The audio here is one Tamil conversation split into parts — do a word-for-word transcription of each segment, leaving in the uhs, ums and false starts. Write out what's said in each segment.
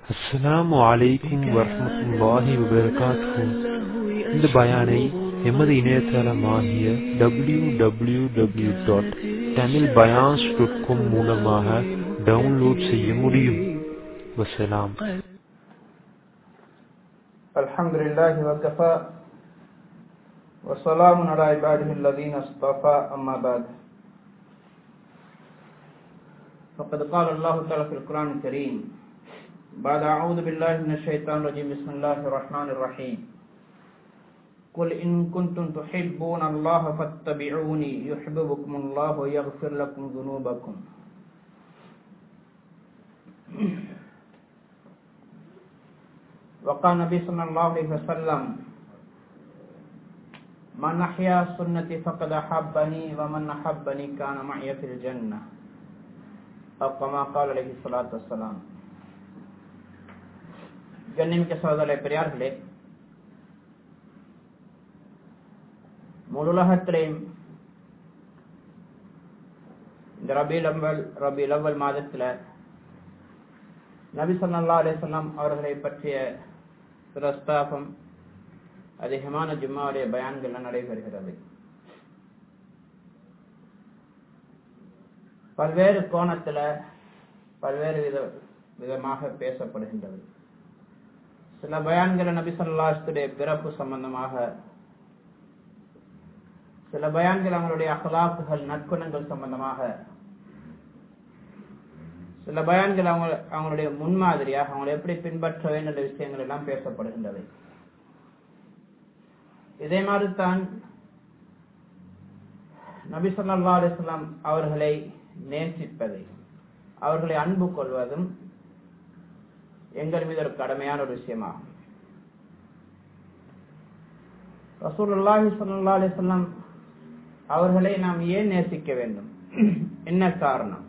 அஸ்ஸலாமு அலைக்கும் வரஹ்மத்துல்லாஹி வபரகாத்துஹு. இந்த பயானை எமது இணையதளமாகிய W W W dot Tamil பயான்ஸ் டாட் காம் மூலமாக டவுன்லோட் செய்ய முடியும். வஸ்ஸலாம். அல்ஹம்துலில்லாஹி வகஃபா வஸ்ஸலாமு அலா இபாதிஹில் லதீன இஸ்தஃபா அம்மா பஅத். فقد قال الله تعالى في القرآن الكريم بعد أعوذ بالله من الشيطان الرجيم بسم الله الرحمن الرحيم قل إن كنتم تحبون الله فاتبعوني يحببكم الله ويغفر لكم ذنوبكم. وقال النبي صلى الله عليه وسلم من أحيا سنتي فقد أحبني ومن أحبني كان معي في الجنة أو كما قال عليه الصلاة والسلام. கண்ணியமிக்க சகோதரர்களே, பெரியார்களே, முழுலகத்திலேயும் இந்த ரபீல் அவ்வல் ரபீல் அவ்வல் மாதத்தில் நபி ஸல்லல்லாஹு அலைஹி வஸல்லம் அவர்களை பற்றிய பிரஸ்தாபம் அதிகமான ஜும்மாவுடைய பயான்கள் நடைபெறுகிறது. பல்வேறு கோணத்துல பல்வேறு வித விதமாக பேசப்படுகின்றது. சில பயான்கள் நபி ஸல்லல்லாஹு அலைஹி வஸல்லம் பிறப்பு சம்பந்தமாக, சில பயான்கள் அவங்களுடைய அஹ்லாக்குகள் நற்குணங்கள் சம்பந்தமாக, சில பயான்கள் அவங்க அவங்களுடைய முன்மாதிரியாக அவங்களை எப்படி பின்பற்ற வேண்டும் என்ற விஷயங்கள் எல்லாம் பேசப்படுகின்றது. இதே மாதிரிதான் நபி ஸல்லல்லாஹு அலைஹி வஸல்லம் அவர்களை நேசிப்பதை, அவர்களை அன்பு கொள்வதும் எங்கள் மீது ஒரு கடமையான ஒரு விஷயமாகும். ரசூலுல்லாஹி ஸல்லல்லாஹு அலைஹி வஸல்லம் அவர்களை நாம் ஏன் நேசிக்க வேண்டும், என்ன காரணம்?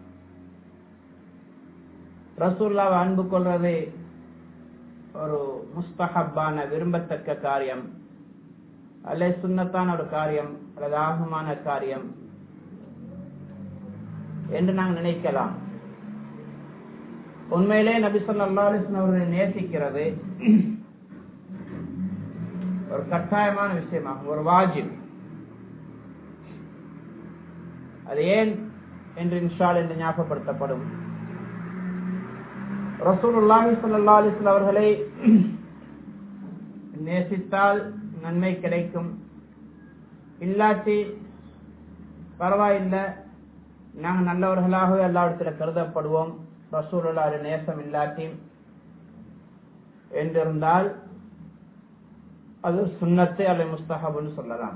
ரசூலுல்லாஹ்வை அன்பு கொள்வது ஒரு முஸ்தஹப்பான விரும்பத்தக்க காரியம் அல்லது சுன்னத்தான ஒரு காரியம் அல்லது ஆகமான காரியம் என்று நாங்கள் நினைக்கலாம். உண்மையிலே நபி ஸல்லல்லாஹு அலைஹி வஸல்லம் அவர்களை நேசிக்கிறது ஒரு கட்டாயமான விஷயமாகும், ஒரு வாஜிப். அது ஏன் என்று இன்ஷா அல்லாஹ் என்று ஞாபகப்படுத்தப்படும். ரசூலுல்லாஹி ஸல்லல்லாஹு அலைஹி வஸல்லம் அவர்களை நேசித்தால் நன்மை கிடைக்கும், இல்லாட்டி பரவாயில்லை, நாங்கள் நல்லவர்களாகவே அல்லாஹ்விடத்தில் கருதப்படுவோம், ரசூலுல்லாஹி நேசம் இல்லாட்டி என்றிருந்தால் அது சுன்னத்தை அல்லது முஸ்தஹப்னு சொல்லலாம்.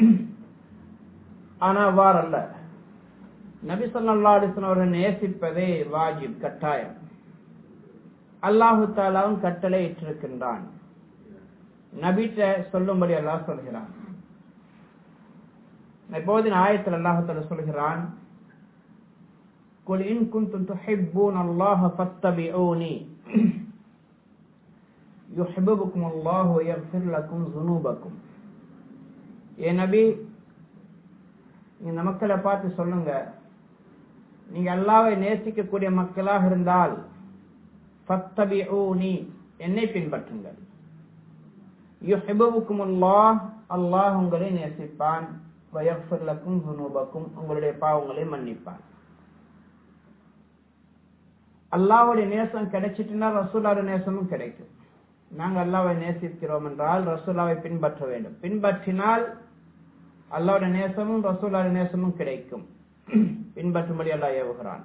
ஆனா அவ்வாறல்ல. நபி ஸல்லல்லாஹு அலைஹி வஸல்லம் அவர்களை நேசிப்பதே வாஜிப், கட்டாயம். அல்லாஹு தஆலாவும் கட்டளை இட்டிருக்கின்றான், நபிட்ட சொல்லும்படி அல்லாஹ் சொல்கிறான். இப்போது ஆயத்தில் அல்லாஹ் தஆலா சொல்கிறான், குல் இன் குன்தும் துஹிப்பூன அல்லாஹ ஃபத்தபிஊனி யுஹிப்புக்கும் அல்லாஹு வ யக்ஃபிர் லக்கும் ஸுனூபக்கும். ஏ நபி, இந்த மக்களை பார்த்து சொல்லுங்க, நீங்க அல்லாஹ்வை நேசிக்கக்கூடிய மக்களாக இருந்தால் ஃபத்தபிஊனி, என்னை பின்பற்றுங்கள். யுஹிப்புக்கும் அல்லாஹ், அல்லாஹ் உங்களை நேசிப்பான். வ யக்ஃபிர் லக்கும் ஸுனூபக்கும், உங்களுடைய பாவங்களை மன்னிப்பான். அல்லாஹ்வுடைய நேசம் கிடைச்சிட்டுனா ரசூலுல்லாஹ்வுடைய நேசமும் கிடைக்கும். நாங்க அல்லாஹ்வை நேசிக்கிறோம் என்றால் ரசூலுல்லாஹ்வை பின்பற்ற வேண்டும். பின்பற்றினால் அல்லாஹ்வுடைய நேசமும் ரசூலுல்லாஹ்வுடைய நேசமும் கிடைக்கும். பின்பற்றும்படி அல்லாஹ் ஏவுகிறான்.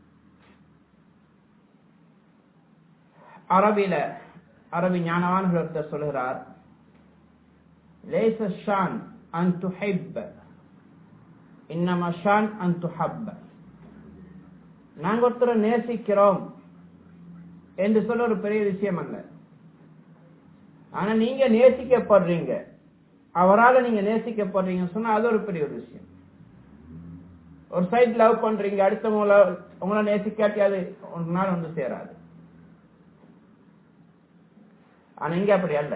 அரபில அரபி ஞானவான்கள் சொல்கிறார், லைஸ ஷான் அன் துஹிப்ப இன்னமா ஷான் அன் துஹப்ப. நாங்க ஒருத்தரை நேசிக்கிறோம் என்று சொல்ல ஒரு பெரிய விஷயம் அல்ல. ஆனா நீங்க நேசிக்கப்படுறீங்க, அவரால் நீங்க நேசிக்கப்படுறீங்கன்னு சொன்னா அது ஒரு பெரிய ஒரு விஷயம். ஒரு சைட் லவ் பண்றீங்க, அடுத்தவங்கள உங்களை நேசிக்காட்டி அது ஒரு நாள் வந்து சேராது. ஆனா இங்க அப்படி அல்ல.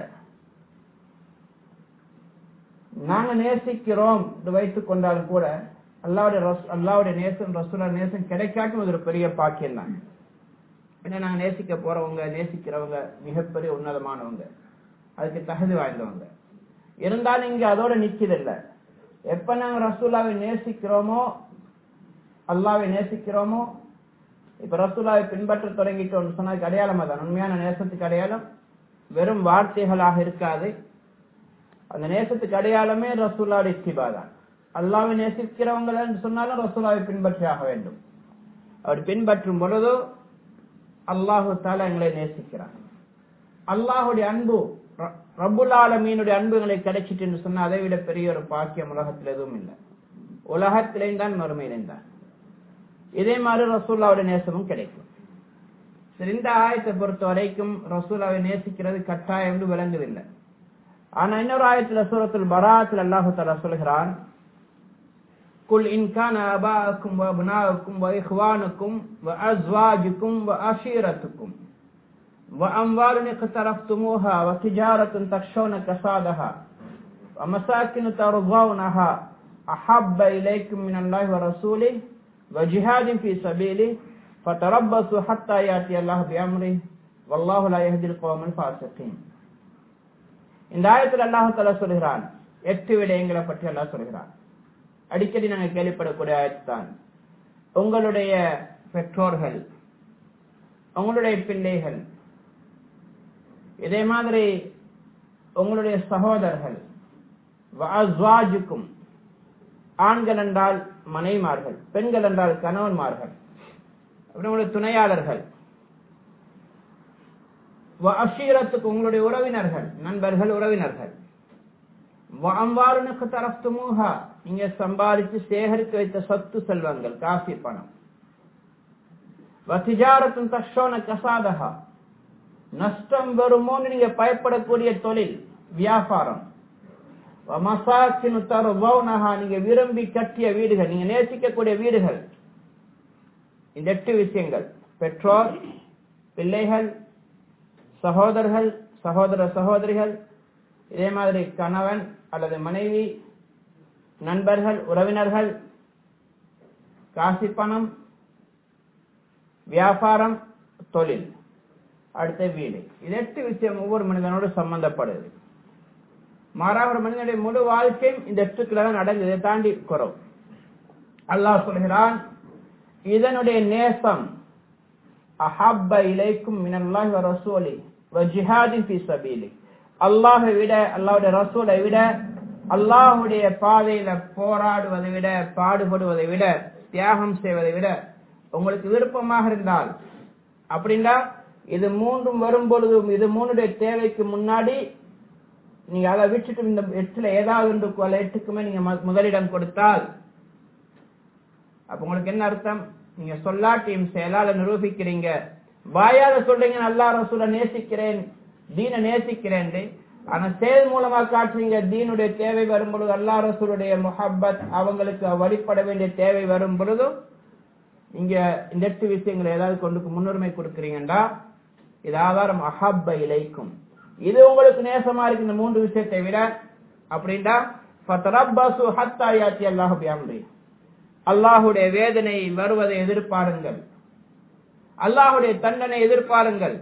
நாங்க நேசிக்கிறோம் வைத்துக் கொண்டாலும் கூட அல்லாஹ்வுடைய அல்லாஹ்வுடைய நேசம் ரசூலுல்லாஹ் நேசம் கிடைக்காட்டும் ஒரு பெரிய பாக்கியம் தான். ஏன்னா நாங்க நேசிக்க போறவங்க நேசிக்கிறவங்க மிகப்பெரிய உன்னதமானவங்க, அதுக்கு தகுதி வாய்ந்தவங்க. இருந்தாலும் இங்க அதோட நிச்சதில்ல. எப்ப நாங்க ரசூலாவை நேசிக்கிறோமோ, அல்லாவை நேசிக்கிறோமோ, இப்ப ரசூலாவை பின்பற்ற தொடங்கிட்டோம்னு சொன்னா அடையாளம் தான். உண்மையான நேசத்துக்கு அடையாளம் வெறும் வார்த்தைகளாக இருக்காது. அந்த நேசத்துக்கு அடையாளமே ரசூலாவுடைய இத்திபா தான். அல்லாவை நேசிக்கிறவங்க சொன்னாலும் ரசூலாவை பின்பற்றி ஆக வேண்டும். அவர் பின்பற்றும் பொழுது அல்லாஹு தஆலா எங்களை நேசிக்கிறார். அல்லாஹுடைய அன்பு, ரப்புல் ஆலமீனுடைய அன்புகளை கிடைச்சிட்டு சொன்னா அதை விட பெரிய ஒரு பாக்கியம் உலகத்தில் எதுவும் இல்லை. உலகத்திலேயும் தான் மறுமையிலேயும் தான். இதே மாதிரி ரசூல்லாவுடைய நேசமும் கிடைக்கும். இந்த ஆயத்தை பொறுத்த வரைக்கும் ரசூலாவை நேசிக்கிறது கட்டாயம் என்று விளங்குதில்லை. ஆனா இன்னொரு ஆயத்துல சூரத்துல் பராத்தில் அல்லாஹு தஆலா சொல்கிறான், குல் இன் கான ஆபாஅக்கும் வ அப்னாஅக்கும் வ இஹ்வானுக்கும் வ அஸ்வாஜுக்கும் வ அஷீரத்துக்கும் வ அம்வாலுன் இக்தரஃப்துமூஹா வ திஜாரத்துன் தக்ஷௌன கஸாதஹா வ மசாக்கினு தர்ضونها அஹப்ப இலைக்கும் மினல்லாஹி வ ரசூலிஹி வ ஜிஹாதின் ஃபீ ஸபீலிஹி ஃபதரப்பஸு ஹத்தா யாத்தி அல்லாஹு பிஅம்ரிஹி வல்லாஹு லா யஹ்தில் கௌமல் ஃபாஸிகீன். இந்த ஆயத்தில் அல்லாஹ் தஆலா சொல்கிறான், எட்டு விடயங்களை பற்றி அல்லாஹ் சொல்கிறான். அடிக்கடி நாங்கள் கேள்விப்படக்கூடிய ஆயத்தான். உங்களுடைய பெற்றோர்கள், உங்களுடைய பிள்ளைகள், இதே மாதிரி உங்களுடைய சகோதரர்கள், வஅஸ்வாஜுக்கும் ஆண்கள் என்றால் மனைவிமார்கள், பெண்கள் என்றால் கணவன்மார்கள், உங்களுடைய துணையாளர்கள், வஅஷீரத்துக்கு உங்களுடைய உறவினர்கள், நண்பர்கள், உறவினர்கள், வஅம்வாலுன் இக்தரஃப்துமூஹா நீங்க சம்பாதிச்சு சேகரித்து வைத்த சொத்து செல்வங்கள், காசு பணம், வதிஜாரத்துன் தக்ஷௌன கஸாதஹா நஷ்டம் வருமோன்னு நீங்க பயப்படக்கூடிய தொழில் வியாபாரம், வமசாக்கினு தர்ضونها நீங்க விரும்பி கட்டிய வீடுகள், நீங்க நேசிக்கக்கூடிய வீடுகள். இந்த எட்டு விஷயங்கள், பெற்றோர், பிள்ளைகள், சகோதரர்கள், சகோதர சகோதரிகள், இதே மாதிரி கணவன் அல்லது மனைவி, நண்பர்கள், உறவினர்கள், காசி பணம், வியாபாரம், தொழில், அடுத்த வீடு. இது எட்டு விஷயம் ஒவ்வொரு மனிதனோடு சம்பந்தப்படுது. மாறாக ஒரு மனிதனுடைய முழு வாழ்க்கையும் இந்த எட்டுக்குள்ள தான் நடந்து, இதை தாண்டி குறவு. அல்லாஹ் சொல்கிறான், இதனுடைய நேசம் அஹப்ப இலைக்கும் மினல்லாஹி வ ரசூலிஹி வ ஜிஹாதின் ஃபீ ஸபீலிஹி அல்லாஹ்வை விட, அல்லாஹ்வுடைய ரசூலை விட, அல்லாஹ்வுடைய பாதையில போராடுவதை விட, பாடுபடுவதை விட, தியாகம் செய்வதை விட உங்களுக்கு விருப்பமாக இருந்தால், அப்படின்னா இது மூன்றும் வரும் பொழுதும் இது மூணுடைய தேவைக்கு முன்னாடி நீங்க அதை விட்டுட்டு இந்த எட்டுல ஏதாவது எட்டுக்குமே நீங்க முதலிடம் கொடுத்தால், அப்ப உங்களுக்கு என்ன அர்த்தம்? நீங்க சொல்லாட்டியும் செயலால நிரூபிக்கிறீங்க. வாயால சொல்றீங்க அல்லாஹ் ரசூலை நேசிக்கிறேன், தீன நேசிக்கிறேன், ஆனா செயல் மூலமா காட்டுறீங்க தீனுடைய தேவை வரும் பொழுது, அல்லாஹ் ரசூலுடைய முஹப்பத் அவங்களுக்கு வழிபட வேண்டிய தேவை வரும் பொழுதும் இங்க இந்த எட்டு விஷயங்களை ஏதாவது கொண்டு முன்னுரிமை கொடுக்குறீங்கடா, இது ஆதாரம் அஹப்ப இலைக்கும், இது உங்களுக்கு நேசமா இருக்கு இந்த மூன்று விஷயத்தை விட. அப்படின்னா ஃபதரப்பஸு ஹத்தா யாத்தி அல்லாஹு பிஅம்ரி அல்லாஹுடைய வேதனை வருவதை எதிர்பாருங்கள், அல்லாஹுடைய தண்டனை எதிர்பாருங்கள்.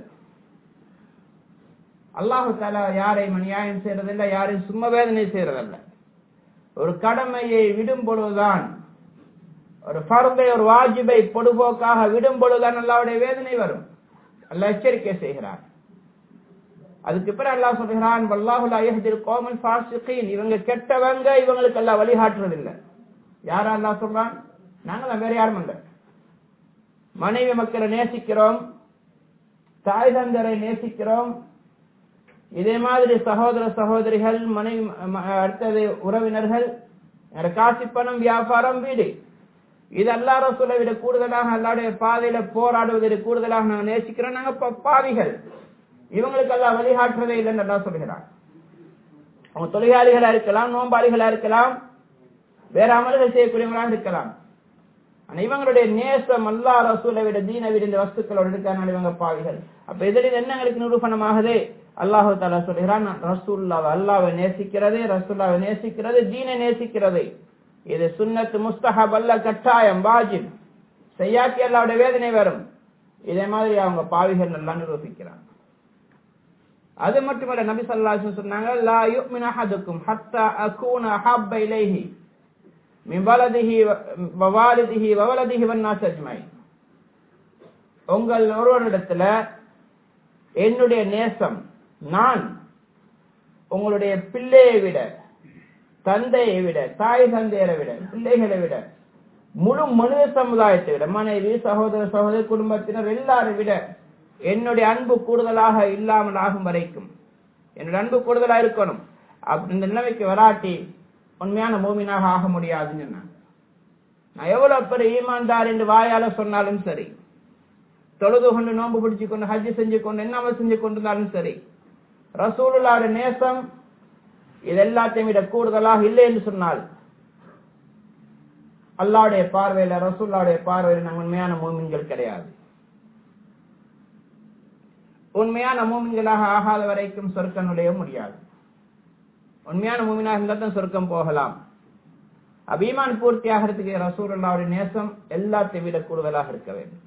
அல்லாஹு தஆலா யாரையும் அநியாயம் செய்யறதில்லை, யாரையும் சும்மா வேதனை செய்யறதில்லை. ஒரு கடமையை விடும் பொழுதுதான், ஒரு ஃபர்தை, ஒரு வாஜிபை பொடுபோக்காக விடும் பொழுதுதான் அல்லாஹ்வுடைய வேதனை வரும். அல்லாஹ் எச்சரிக்கை செய்கிறார். அதுக்கு பிறகு அல்லாஹ் சொல்கிறான், வல்லாஹு லா யஹ்தில் கௌமல் ஃபாஸிகீன் இவங்க கெட்டவங்க, இவங்களுக்கு அல்லாஹ் வழிகாட்டுறதில்லை. யாரா அல்லாஹ் சொல்றான்? நாங்கள வேற யாரும் இல்லை. மனைவி மக்களை நேசிக்கிறோம், தாய் தந்தரை நேசிக்கிறோம், இதே மாதிரி சகோதர சகோதரிகள், மனைவி, அடுத்தது உறவினர்கள், காசி பணம், வியாபாரம், வீடு, இது அல்லாஹ் ரசூலை விட கூடுதலாக அல்லாஹ்வுடைய பாதையில போராடுவதை கூடுதலாக நாங்கள் நேசிக்கிறோம். நாங்க பாவிகள், இவங்களுக்கு அல்லாஹ் வழிகாட்டுறதே இல்லைன்னு அல்லாஹ் சொல்கிறார். அவங்க தொழிலாளிகளா இருக்கலாம், நோம்பாளிகளா இருக்கலாம், வேற அமல்கள் செய்யக்கூடியவங்களாக இருக்கலாம். ஆனா இவங்களுடைய நேசம் அல்லாஹ் ரசூலை விட, தீனை விட இந்த வஸ்துக்களோடு இருக்கிறனால இவங்க பாவிகள். அப்ப இதில் என்ன எங்களுக்கு நிரூபணமாகுது? அல்லாஹு தஆலா சொல்கிறான், ரசூலுல்லாஹ் அல்லாஹ்வை நேசிக்கிறது, ரசூலுல்லாஹ்வை நேசிக்கிறது, தீனை நேசிக்கிறது. இது சுன்னத், முஸ்தஹப் அல்ல, கட்டாயம், வாஜிப். செய்யாக்கி அல்லாஹ்வுடைய வேதனை வரும். இதே மாதிரி அவங்க பாவிகள் நல்லா நிரூபிக்கிறாங்க. அது மட்டுமல்ல, நபி ஸல்லல்லாஹு அலைஹி வஸல்லம் சொன்னாங்க, லா யுமினு அஹதுக்கும் ஹத்தா அகூன அஹப்ப இலைஹி மின் வலதிஹி வ வாலிதிஹி வ வலதிஹி வன் நாஸ் அஜ்மைன். உங்கள் ஒருவரிடத்துல என்னுடைய நேசம் நான் உங்களுடைய பிள்ளையை விட, தந்தையை விட, தாய் தந்தையரை விட, பிள்ளைகளை விட, முழு மனித சமுதாயத்தை விட, மனைவி, சகோதர சகோதரி, குடும்பத்தினர் எல்லாரை விட என்னுடைய அன்பு கூடுதலாக இல்லாமல் ஆகும் வரைக்கும் என்னுடைய அன்பு கூடுதலா இருக்கணும். அப்படி இந்த நிலைமைக்கு வராட்டி உண்மையான மூமினாக ஆக முடியாதுன்னு சொன்னாங்க. நான் எவ்வளவு பெரிய ஈமான்தார் என்று வாயால சொன்னாலும் சரி, தொழுது கொண்டு நோன்பு பிடிச்சு கொண்டு ஹஜ் செஞ்சு கொண்டு என்ன செஞ்சு கொண்டிருந்தாலும் சரி, ரசூலுல்லாஹ்வுடைய நேசம் இது எல்லாத்தையும் விட கூடுதலாக இல்லை என்று சொன்னால் அல்லாஹ்வுடைய பார்வையில, ரசூலுல்லாஹ்வுடைய பார்வையில நாங்கள் உண்மையான மூமின்கள் கிடையாது. உண்மையான மூமின்களாக ஆகாத வரைக்கும் சொர்க்கம் நுழைய முடியாது. உண்மையான மூமினாக இருந்தால் தான் சொர்க்கம் போகலாம். அபீமான் பூர்த்தி ஆகிறதுக்கு ரசூலுல்லாஹ்வுடைய நேசம் எல்லாத்தையும் விட கூடுதலாக இருக்க வேண்டும்.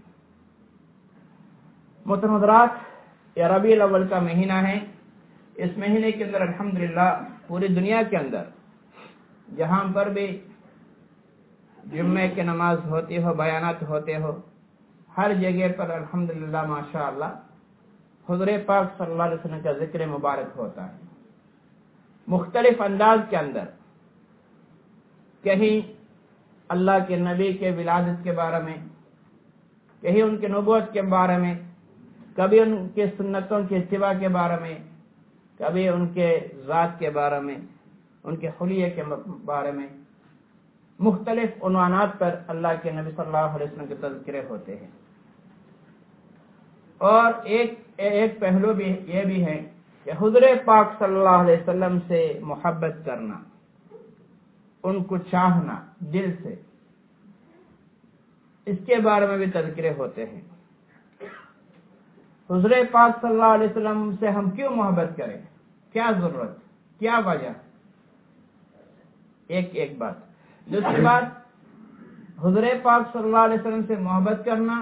मोहतरम हज़रात, ये रबीउल अव्वल का महीना है। इस महीने के अंदर अल्हम्दुलिल्लाह पूरी दुनिया के अंदर जहां पर भी जुम्मे की नमाज होती हो, बयानात होते हो, हर जगह पर अल्हम्दुलिल्लाह माशाअल्लाह हुज़ूर पाक सल्लल्लाहु अलैहि वसल्लम का जिक्र मुबारक होता है। मुख्तलिफ अंदाज के अंदर कहीं अल्लाह के नबी के विलादत के बारे में, कहीं उनके नबूवत के बारे में, कभी उनके सुन्नतों के इत्तिबा के बारे में, कभी उनके ज़ात के बारे में, उनके हुलिये के बारे में, मुख्तलिफ उन्वानात पर अल्लाह के नबी सल्लल्लाहु अलैहि वसल्लम के तज़किरे होते हैं। और एक एक पहलू भी ये भी है कि हुज़ूर पाक सल्लल्लाहु अलैहि वसल्लम से मोहब्बत करना, उनको चाहना दिल से, इसके बारे में भी तज़किरे होते हैं। हुज़ूर पाक सल्लल्लाहु अलैहि वसल्लम से हम क्यों मोहब्बत करें, क्या जरूरत, क्या वजह, एक एक बात। दूसरी बात, हुज़ूर पाक सल्लल्लाहु अलैहि वसल्लम से मोहब्बत करना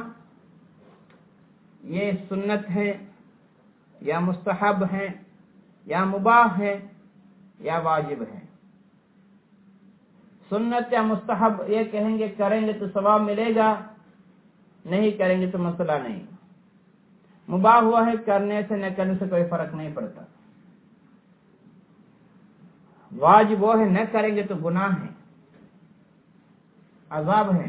ये सुन्नत है या मुस्तहब है या मुबाह है या वाजिब है। सुन्नत या मुस्तहब ये कहेंगे करेंगे तो सवाब मिलेगा, नहीं करेंगे तो मसला नहीं। मुबाह हुआ है, करने से न करने से कोई फर्क नहीं पड़ता। वाजिब वो है, न करेंगे तो गुनाह है, अजाब है।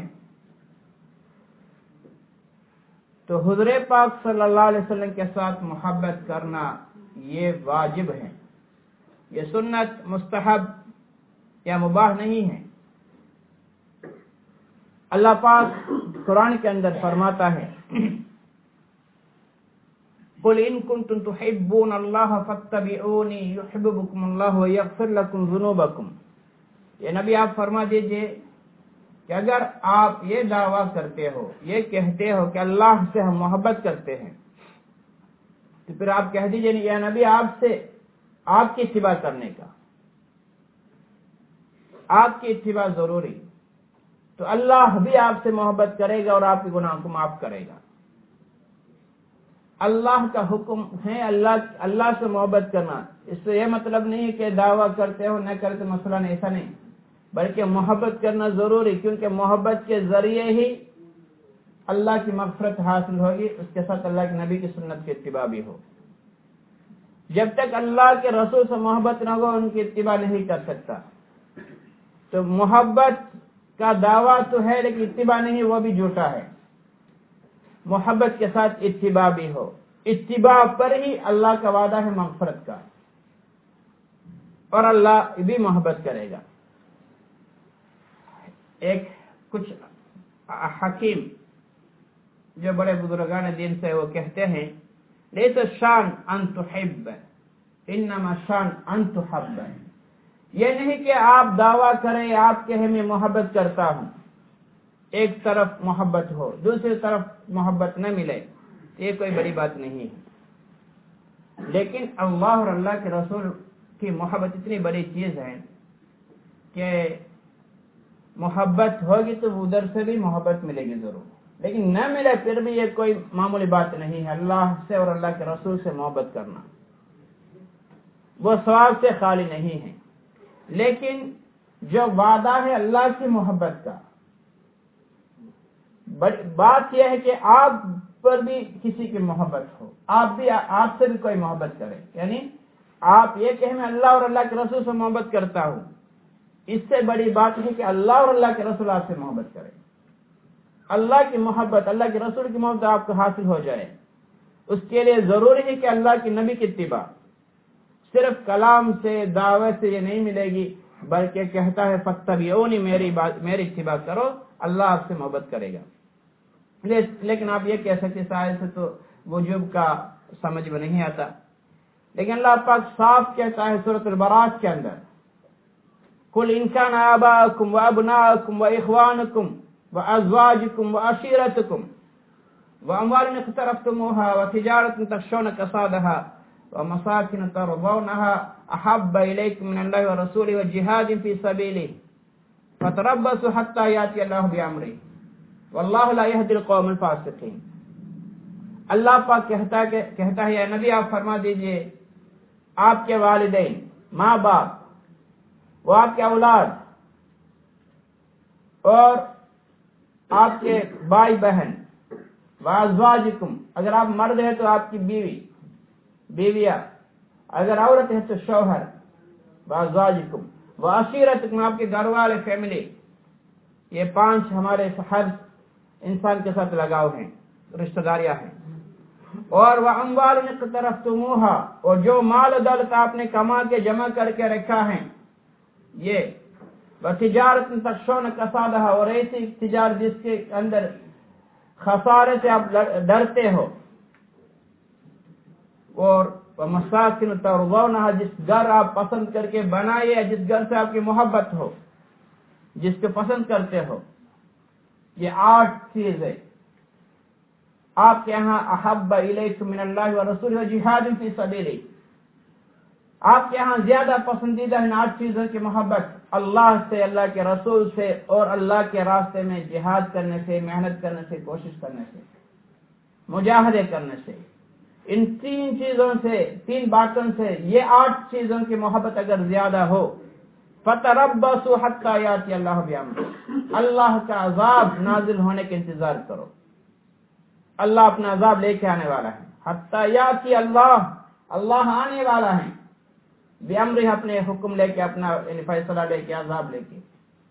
तो हुज़ूर पाक सल्लल्लाहु अलैहि वसल्लम के साथ मोहब्बत करना ये वाजिब है, ये सुन्नत मुस्तहब या मुबाह नहीं है। अल्लाह पाक कुरान के अंदर फरमाता है, कुल इन कुंतुम तुहिब्बूना अल्लाह फत्तबिऊनी युहिब्बुकुमुल्लाह व यग़फिर लकुम ज़ुनूबकुम। ये नबी आप फरमा दीजिए कि अगर आप ये दावा करते हो, ये कहते हो कि अल्लाह से हम मोहब्बत करते हैं, तो फिर आप कह दीजिए या नबी आपसे आपकी इत्तिबा करने का, आपकी इत्तिबा जरूरी, तो अल्लाह भी आपसे मोहब्बत करेगा और आपके गुनाह को माफ करेगा। अल्लाह का हुक्म है अल्लाह अल्लाह से मोहब्बत करना। इससे यह मतलब नहीं है कि दावा करते हो न करते मसला नहीं, ऐसा नहीं, बल्कि मोहब्बत करना जरूरी, क्योंकि मोहब्बत के जरिए ही अल्लाह की मग़फ़िरत हासिल होगी, उसके साथ अल्लाह के नबी की सुन्नत की इत्तिबा भी हो। जब तक अल्लाह के रसूल से मोहब्बत न हो उनकी इत्तिबा नहीं कर सकता। तो मोहब्बत का दावा तो है लेकिन इत्तिबा नहीं, वो भी झूठा है। मोहब्बत के साथ इत्तिबा भी हो, इत्तिबा पर ही अल्लाह का वादा है मग़फ़िरत का, और अल्लाह भी मोहब्बत करेगा। एक कुछ हकीम जो बड़े बुजुर्गान दीन से वो कहते हैं, लैसा शान अन तुहिब्ब इन्नमा शान अन तुहब्ब। ये नहीं कि आप दावा करें आप कहे मैं मोहब्बत करता हूं, एक तरफ मोहब्बत हो दूसरी तरफ मोहब्बत न मिले, ये कोई बड़ी बात नहीं है। लेकिन अल्लाह और अल्लाह के रसूल की मोहब्बत इतनी बड़ी चीज है कि मोहब्बत होगी तो उधर से भी मोहब्बत मिलेगी जरूर। لیکن نہ ملے پھر بھی یہ کوئی معمولی بات نہیں ہے. اللہ سے اور اللہ کے رسول سے محبت کرنا وہ ثواب سے خالی نہیں ہے. لیکن جو وعدہ ہے اللہ کی محبت کا، بات یہ ہے کہ آپ پر بھی کسی کی محبت ہو، آپ بھی آپ سے بھی کوئی محبت کرے. یعنی آپ یہ کہ میں اللہ اور اللہ کے رسول سے محبت کرتا ہوں، اس سے بڑی بات ہے کہ اللہ اور اللہ کے رسول آپ سے محبت کرے. اللہ کی محبت، اللہ کے رسول کی محبت آپ کو حاصل ہو جائے. اس کے لیے ضروری ہے کہ اللہ کی نبی کی اتباع صرف کلام سے دعوت سے یہ نہیں ملے گی، بلکہ کہتا ہے فاتبعونی، میری بات میری اتباع کرو، اللہ آپ سے محبت کرے گا. لیکن آپ یہ کہہ سکتے سائے سے تو وجوب کا سمجھ میں نہیں آتا. لیکن اللہ پاک صاف کہتا ہے سورۃ البراءۃ کے اندر، قل ان كان آباؤكم وابناؤكم واخوانكم وازواجكم وعشيرتكم واموال اقترفتموها وتجارة تخشون كسادها ومساكن ترضونها احب اليكم من الله ورسوله وجهاد في سبيله فتربصوا حتى ياتي الله بامره واللہ لا یہدی القوم الفاسقین. اللہ پاک کہتا ہے کہتا ہے اے نبی آپ فرما دیجئے، آپ کے والدین، ماں باپ، وہ آپ کے اولاد اور آپ کے بھائی بہن، وازواجکم، اگر آپ مرد ہیں تو آپ کی بیوی بیویاں، اگر عورت ہے تو شوہر، وازواجکم وعشیرتکم، آپ کے گھر والے، فیملی. یہ پانچ ہمارے ہر انسان کے ساتھ لگاؤ ہیں، رشتہ داریاں ہیں. اور وَأَمْوَالٌ اقْتَرَفْتُمُوهَا، اور جو مال و دولت آپ نے کما کے جمع کر کے رکھا ہے، یہ وَتِجَارَةٌ تَخْشَوْنَ كَسَادَهَا، اور ایسی تجارت جس کے اندر خسارے سے آپ ڈرتے ہو. اور وَمَسَاكِنُ تَرْضَوْنَهَا، جس گھر آپ پسند کر کے بنائے، جس گھر سے آپ کی محبت ہو، جس کو پسند کرتے ہو. یہ آٹھ چیزیں آپ کے یہاں احب الیکم من اللہ ورسولہ وجہاد فی سبیلہ، آپ کے یہاں زیادہ پسندیدہ ان آٹھ چیزوں کی محبت اللہ سے، اللہ کے رسول سے، اور اللہ کے راستے میں جہاد کرنے سے، محنت کرنے سے، کوشش کرنے سے، مجاہدے کرنے سے. ان تین چیزوں سے، تین باتوں سے، یہ آٹھ چیزوں کی محبت اگر زیادہ ہو، فَتَرَبَّصُوا حَتَّى يَأْتِيَ اللَّهُ بِأَمْرِهِ، اللہ کا عذاب نازل ہونے کے انتظار کرو. اللہ اپنا عذاب لے کے آنے والا ہے. حَتَّى يَأْتِيَ اللَّهُ، اللہ آنے والا ہے، بِأَمْرِهِ، اپنے حکم لے کے، اپنا فیصلہ لے کے، عذاب لے کے.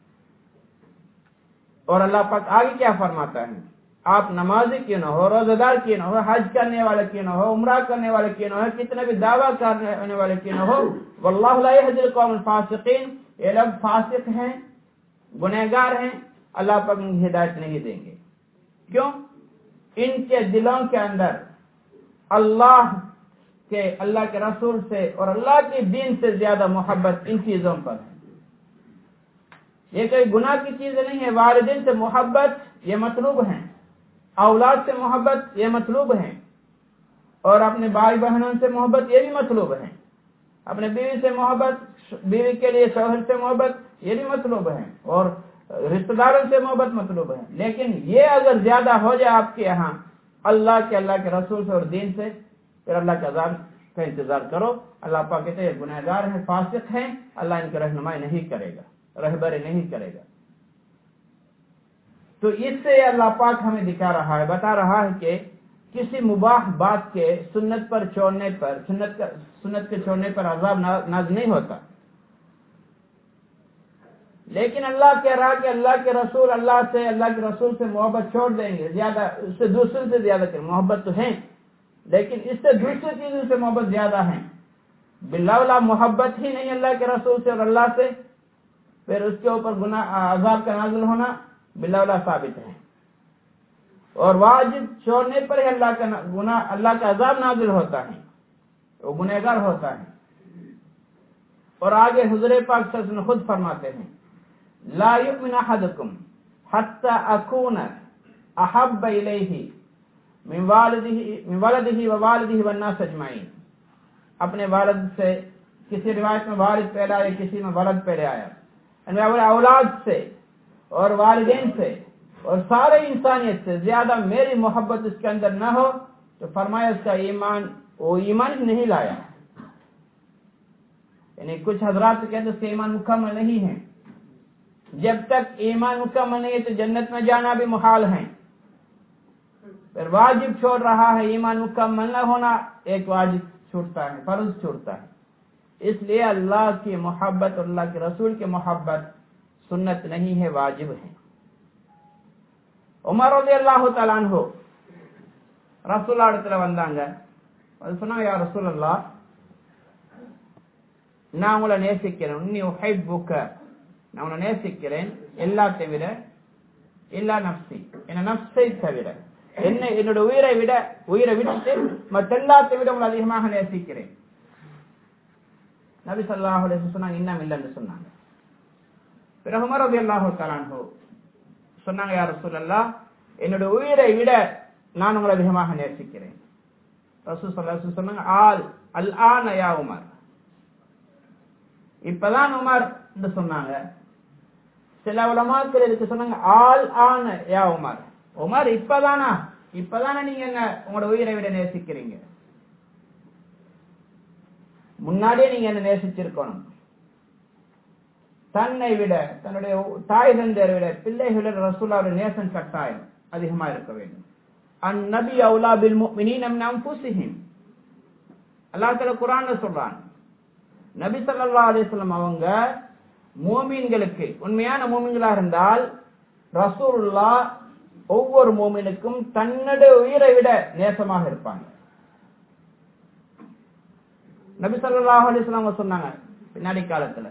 اور اللہ پاک آگے کیا فرماتا ہے؟ آپ نمازی کیوں نہ ہو، روزہ دار کیوں نہ ہو، حج کرنے والے کیوں نہ ہو، عمرہ کرنے والے کیوں نہ ہو، کتنے بھی دعویٰ کرنے والے کیوں نہ ہو، واللہ لا یہدی القوم الفاسقین، یہ لوگ فاسق ہیں، گنہگار ہیں، اللہ پاک ان کی ہدایت نہیں دیں گے. کیوں؟ ان کے دلوں کے اندر اللہ کے، اللہ کے رسول سے اور اللہ کے دین سے زیادہ محبت ان چیزوں پر ہے. یہ کوئی گناہ کی چیز نہیں ہے. والدین سے محبت یہ مطلوب ہے، اولاد سے محبت یہ مطلوب ہے، اور اپنے بھائی بہنوں سے محبت یہ بھی مطلوب ہے، اپنے بیوی سے محبت، بیوی کے لیے شوہر سے محبت یہ بھی مطلوب ہے، اور رشتہ داروں سے محبت مطلوب ہے. لیکن یہ اگر زیادہ ہو جائے آپ کے یہاں اللہ کے، اللہ کے رسول سے اور دین سے، پھر اللہ کے عذاب کا انتظار کرو. اللہ پاک کہتے ہیں گنہگار ہیں، فاسق ہیں، اللہ ان کی رہنمائی نہیں کرے گا، رہبری نہیں کرے گا. تو اس سے اللہ پاک ہمیں دکھا رہا ہے، بتا رہا ہے کہ کسی مباح بات کے سنت پر چھوڑنے پر، سنت کا سنت کے چھوڑنے پر عذاب نازل نہیں ہوتا. لیکن اللہ کہہ رہا کہ اللہ کے رسول، اللہ سے، اللہ کے رسول سے محبت چھوڑ دیں گے، زیادہ اس سے دوسرے سے زیادہ کریں. محبت تو ہے، لیکن اس سے دوسری چیزوں سے محبت زیادہ ہے. باللہ محبت ہی نہیں اللہ کے رسول سے اور اللہ سے، پھر اس کے اوپر گناہ، عذاب کا نازل ہونا باللہ ثابت ہے. اور واجب چھوڑنے پر ہی اللہ کا گناہ، اللہ کا عذاب نازل ہوتا ہے، وہ گنہگار ہوتا ہے. اور آگے حضور پاک صلی اللہ علیہ وسلم خود فرماتے ہیں لا یؤمن احدکم حتی اکون احب الیہ من والدہ من والدہ ووالدہ والناس اجمعین. اپنے والد سے، کسی روایت میں والد پہلے آیا، کسی میں ولد پہلے آیا، یعنی اولاد سے اور والدین سے और सारे इंसानियत से ज्यादा मेरी मोहब्बत उसके अंदर न हो तो फरमाया उसका ईमान वो ईमान नहीं लाया। यानी कुछ हजरात कहते हैं उसका ईमान मुकम्मल नहीं है। जब तक ईमान मुकम्मल नहीं है तो जन्नत में जाना भी मुहाल है। फिर वाजिब छोड़ रहा है, ईमान मुकम्मल न होना एक वाजिब छूटता है, फर्ज छूटता है। इसलिए अल्लाह की मोहब्बत और अल्लाह के रसूल की मोहब्बत सुन्नत नहीं है, वाजिब है। உமர் ரலியல்லாஹு தஆலா அன்ஹு ரசூலுல்லாஹ் இடத்துல வந்தாங்க. அது சொன்னாங்க, யா ரசூலல்லாஹ், நான் உங்களை நேசிக்கிறேன், உன்னி உஹிப்புக, நான் உங்களை நேசிக்கிறேன் எல்லாத்தை விட, இல்லா நஃப்ஸி, என்ன நஃப்ஸை தவிர, என்ன என்னோட உயிரை விட, உயிரை விட்டு மற்ற எல்லாத்தை விட உங்களை அதிகமாக நேசிக்கிறேன். நபி ஸல்லல்லாஹு அலைஹி வஸல்லம் சொன்னாங்க, இன்னும் இல்லைன்னு சொன்னாங்க. பிறகு உமர் ரலியல்லாஹு தஆலா அன்ஹு சொன்னாங்க, யா ரசூலல்லாஹ், என்னோட உயிரை விட நான் உங்களை அதிகமாக நேசிக்கிறேன். ரசூல் ஸல்லல்லாஹு அலைஹி வஸல்லம் சொன்னாங்க, ஆல் அல் ஆன யா உமர், இப்பதான் உமர் என்று சொன்னாங்க. சில உலமாக்கள் இதுக்கு சொன்னாங்க, ஆல் ஆன யா உமர், உமர் இப்பதானா, இப்பதானே நீங்க என்ன உங்களோட உயிரை விட நேசிக்கிறீங்க, முன்னாடியே நீங்க என்ன நேசிச்சிருக்கணும். தன்னை விட, தன்னுடைய தாய் தந்தையரை விட, பிள்ளைகளை ரசூலுல்லாஹ்வுடைய நேசம் கட்டாயம் அதிகமா இருக்க வேண்டும். அன்-நபி அவுலா பில் முஃமினீன மின் அன்ஃபுஸிஹிம், அல்லாஹ் தஆலா குர்ஆன்ல சொல்றான், நபி ஸல்லல்லாஹு அலைஹி வஸல்லம் அவங்க மூமின்களுக்கு, உண்மையான மூமின்களாக இருந்தால் ரசூலுல்லாஹ் ஒவ்வொரு மூமினுக்கும் தன்னுடைய உயிரை விட நேசமாக இருப்பாங்க. நபி ஸல்லல்லாஹு அலைஹி வஸல்லம் சொன்னாங்க பின்னாடி காலத்துல,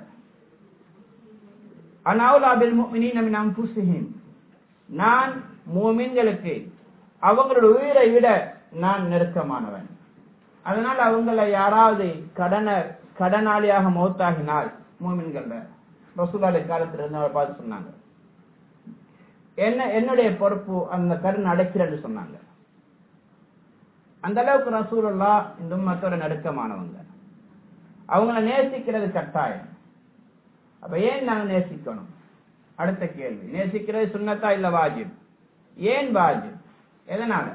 அனௌலா பில் முஃமினீன மின் அன்ஃபுஸிஹிம், நான் மூமின்களுக்கு அவங்களோட உயிரை விட நான் நெருக்கமானவன். அதனால அவங்கள யாராவது கடன கடனாளியாக மௌத்தாகினால் மூமின்கள் ரசூலுல்லாஹ் காலத்துல இருந்து பார்த்து சொன்னாங்க, என்ன என்னுடைய பொறுப்பு அந்த கடன் அடைக்கிறேன்னு சொன்னாங்க. அந்த அளவுக்கு ரசூலுல்லாஹ் இந்த உம்மத்தோட நெருக்கமானவங்க. அவங்கள நேசிக்கிறது கட்டாயம். அப்ப ஏன் நாங்க நேசிக்கணும்? அடுத்த கேள்வி, நேசிக்கிறது சுன்னத்தா இல்ல வாஜிப்? ஏன் வாஜிப்? எதனால?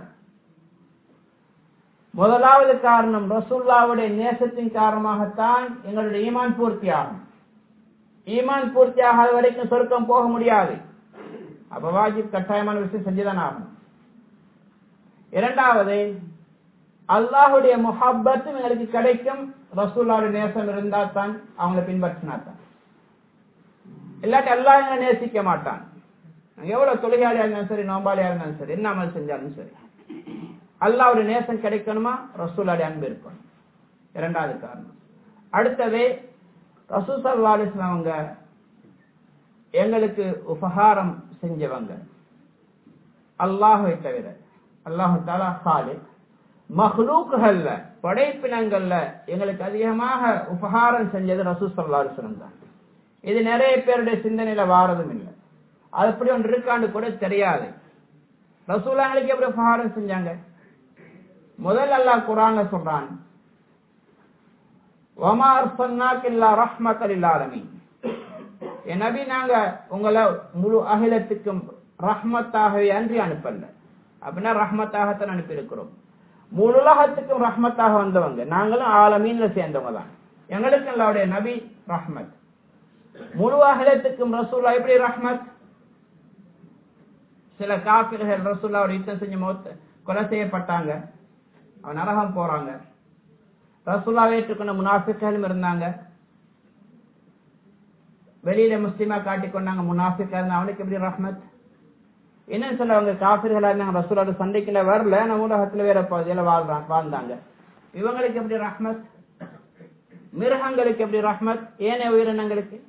முதலாவது காரணம், ரசூலுல்லாஹ்வுடைய நேசத்தின் காரணமாகத்தான் எங்களுடைய ஈமான் பூர்த்தி ஆகும். ஈமான் பூர்த்தி ஆகாத வரைக்கும் சொர்க்கம் போக முடியாது. அப்ப வாஜிப் கட்டாயமான விஷயம் செஞ்சுதான் ஆகும். இரண்டாவது, அல்லாஹுடைய முஹப்பத்தும் எங்களுக்கு கிடைக்கும். ரசூலுல்லாஹ்வுடைய நேசம் இருந்தா தான், அவங்களை பின்பற்றினா தான். இல்லாட்டி அல்லாஹ் எங்களை நேசிக்க மாட்டான். எவ்வளவு தொழுகையாளியா இருந்தாலும் சரி, நோம்பாளியா இருந்தாலும் சரி, என்ன அமல் செஞ்சாலும் சரி, அல்லாஹ்வுடைய நேசம் கிடைக்கணுமா, ரசூலுல்லாஹ்வுடைய அன்பு இருக்கணும். இரண்டாவது காரணம். அடுத்தது, ரசூல் ஸல்லல்லாஹு அலைஹி வஸல்லம் அவங்க எங்களுக்கு உபகாரம் செஞ்சவங்க. அல்லாஹ்வை தவிர, அல்லாஹ் தஆலா காலிக், மஹ்லூக்குகள்ல, படைப்பினங்கள்ல எங்களுக்கு அதிகமாக உபகாரம் செஞ்சது ரசூல் ஸல்லல்லாஹு அலைஹி வஸல்லம் தான். இது நிறைய பேருடைய சிந்தனையில வாரதும் இல்லை. அது அப்படி ஒன்று இருக்காண்டு கூட தெரியாது. ரசூலுல்லாஹ்வுக்கு எப்படி உபகாரம் செஞ்சாங்க? முதல் அல்லாஹ் குர்ஆன்ல சொல்றான், வமா அர்ஸல்னாக இல்லா ரஹ்மத்தல் லில் ஆலமீன், என் நபி நாங்க உங்களை முழு அகிலத்துக்கும் ரஹ்மத்தாகவே அன்றி அனுப்பல. அப்படின்னா ரஹ்மத்தாகத்தான் அனுப்பி இருக்கிறோம். முழு உலகத்துக்கும் ரஹ்மத்தாக வந்தவங்க நாங்களும் ஆலமீன்ல சேர்ந்தவங்க தான். எங்களுக்கு அல்லாஹ்வுடைய நபி ரஹ்மத். முழு அகிலத்துக்கும் ரசூலுல்லாஹ் எப்படி ரஹ்மத்? சில காஃபிர்கள் ரசூலுல்லாஹ்வோட யுத்தம் செஞ்சு மௌத் கொலை செய்யப்பட்டாங்க, அவன் நரகம் போறாங்க. ரசூலுல்லாஹ் ஏற்றுக்கொண்ட முனாஃபிக்களும் இருந்தாங்க, வெளியில முஸ்லிமா காட்டிக்கொண்டாங்க, முனாஃபிக்கா இருந்தா அவனுக்கு எப்படி ரஹ்மத்? என்னன்னு சொல்ல, அவங்க காஃபிர்களா இருந்தாங்க, ரசூலோட சண்டைக்குள்ள வரல, நம்ம உலகத்துல வேற பகுதியில வாழ்றான் வாழ்ந்தாங்க. இவங்களுக்கு எப்படி ரஹ்மத்? மிருகங்களுக்கு எப்படி ரஹ்மத்? ஏனைய உயிரினங்களுக்கு?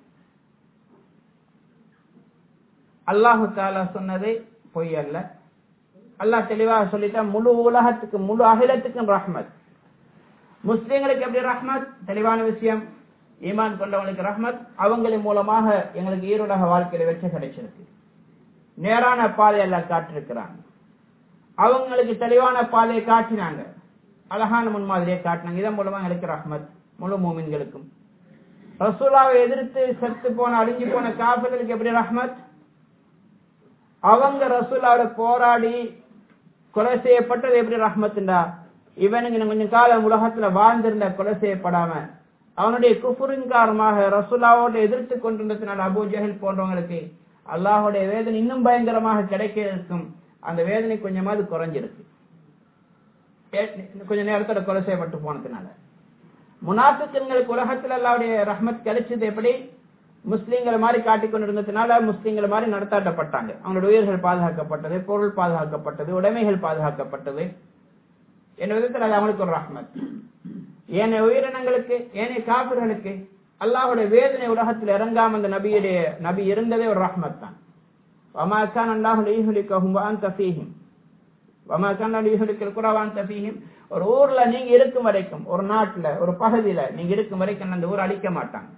அல்லாஹு தஆலா சொன்னது பொய் அல்ல. அல்லாஹ் தெளிவாக சொல்லிட்டா, முழு உலகத்துக்கும் முழு அகிலத்துக்கும் ரஹ்மத். முஸ்லிம்களுக்கு எப்படி ரஹ்மத்? தெளிவான விஷயம். ஈமான் கொண்டவங்களுக்கு ரஹ்மத். அவங்களின் மூலமாக எங்களுக்கு ஈருலக வாழ்க்கையில வெற்றி கிடைச்சிருக்கு. நேரான பாதை எல்லாம் காட்டிருக்கிறாங்க. அவங்களுக்கு தெளிவான பாதையை காட்டினாங்க, அழகான முன்மாதிரியை காட்டினாங்க. இதன் மூலமா எங்களுக்கு ரஹ்மத் முழு மூமின்களுக்கும். ரசூலுல்லாஹ்வை எதிர்த்து செத்து போன அழிஞ்சு போன காஃபிர்களுக்கு எப்படி ரஹ்மத்? அவங்க ரசூலோட போராடி கொலை செய்யப்பட்டது எப்படி ரஹ்மத்துண்டா, இவனுக்கு கொஞ்சம் காலம் உலகத்துல வாழ்ந்திருந்த கொலை செய்யப்படாம அவனுடைய குஃபுரின் காரணமாக ரசூலாவோட எதிர்த்து கொண்டிருந்ததுனால அபூ ஜஹல் போன்றவங்களுக்கு அல்லாஹுடைய வேதனை இன்னும் பயங்கரமாக கிடைக்க இருக்கும். அந்த வேதனை கொஞ்சமாவது குறைஞ்சிருக்கு கொஞ்ச நேரத்தோட கொலை செய்யப்பட்டு போனதுனால. முனாஃபிக்குகளுக்கு உலகத்தில் அல்லாஹ்வுடைய ரஹ்மத் கிடைச்சது எப்படி, முஸ்லீம்கள் மாதிரி காட்டிக் கொண்டிருந்ததுனால முஸ்லீம்கள் மாதிரி நடத்தாட்டப்பட்டாங்க. அவங்களுடைய உயிர்கள் பாதுகாக்கப்பட்டது, பொருள் பாதுகாக்கப்பட்டது, உடைமைகள் பாதுகாக்கப்பட்டது. என் விதத்தில் அது அவங்களுக்கு ஒரு ரஹ்மத். ஏனைய உயிரினங்களுக்கு ஏனைய காபிர்களுக்கு அல்லாஹ்வுடைய வேதனை உலகத்தில் இறங்காம அந்த நபியுடைய நபி இருந்ததே ஒரு ரஹ்மத் தான். வமா கான அல்லாஹு லியுஹ்லிகஹும் வஅன்த ஃபீஹிம் வமா கான லியுஹ்லிகல் குரா வஅன்த ஃபீஹிம். ஒரு ஊர்ல நீங்க இருக்கும் வரைக்கும், ஒரு நாட்டுல ஒரு பகுதியில நீங்க இருக்கும் வரைக்கும் அந்த ஊர் அழிக்க மாட்டாங்க.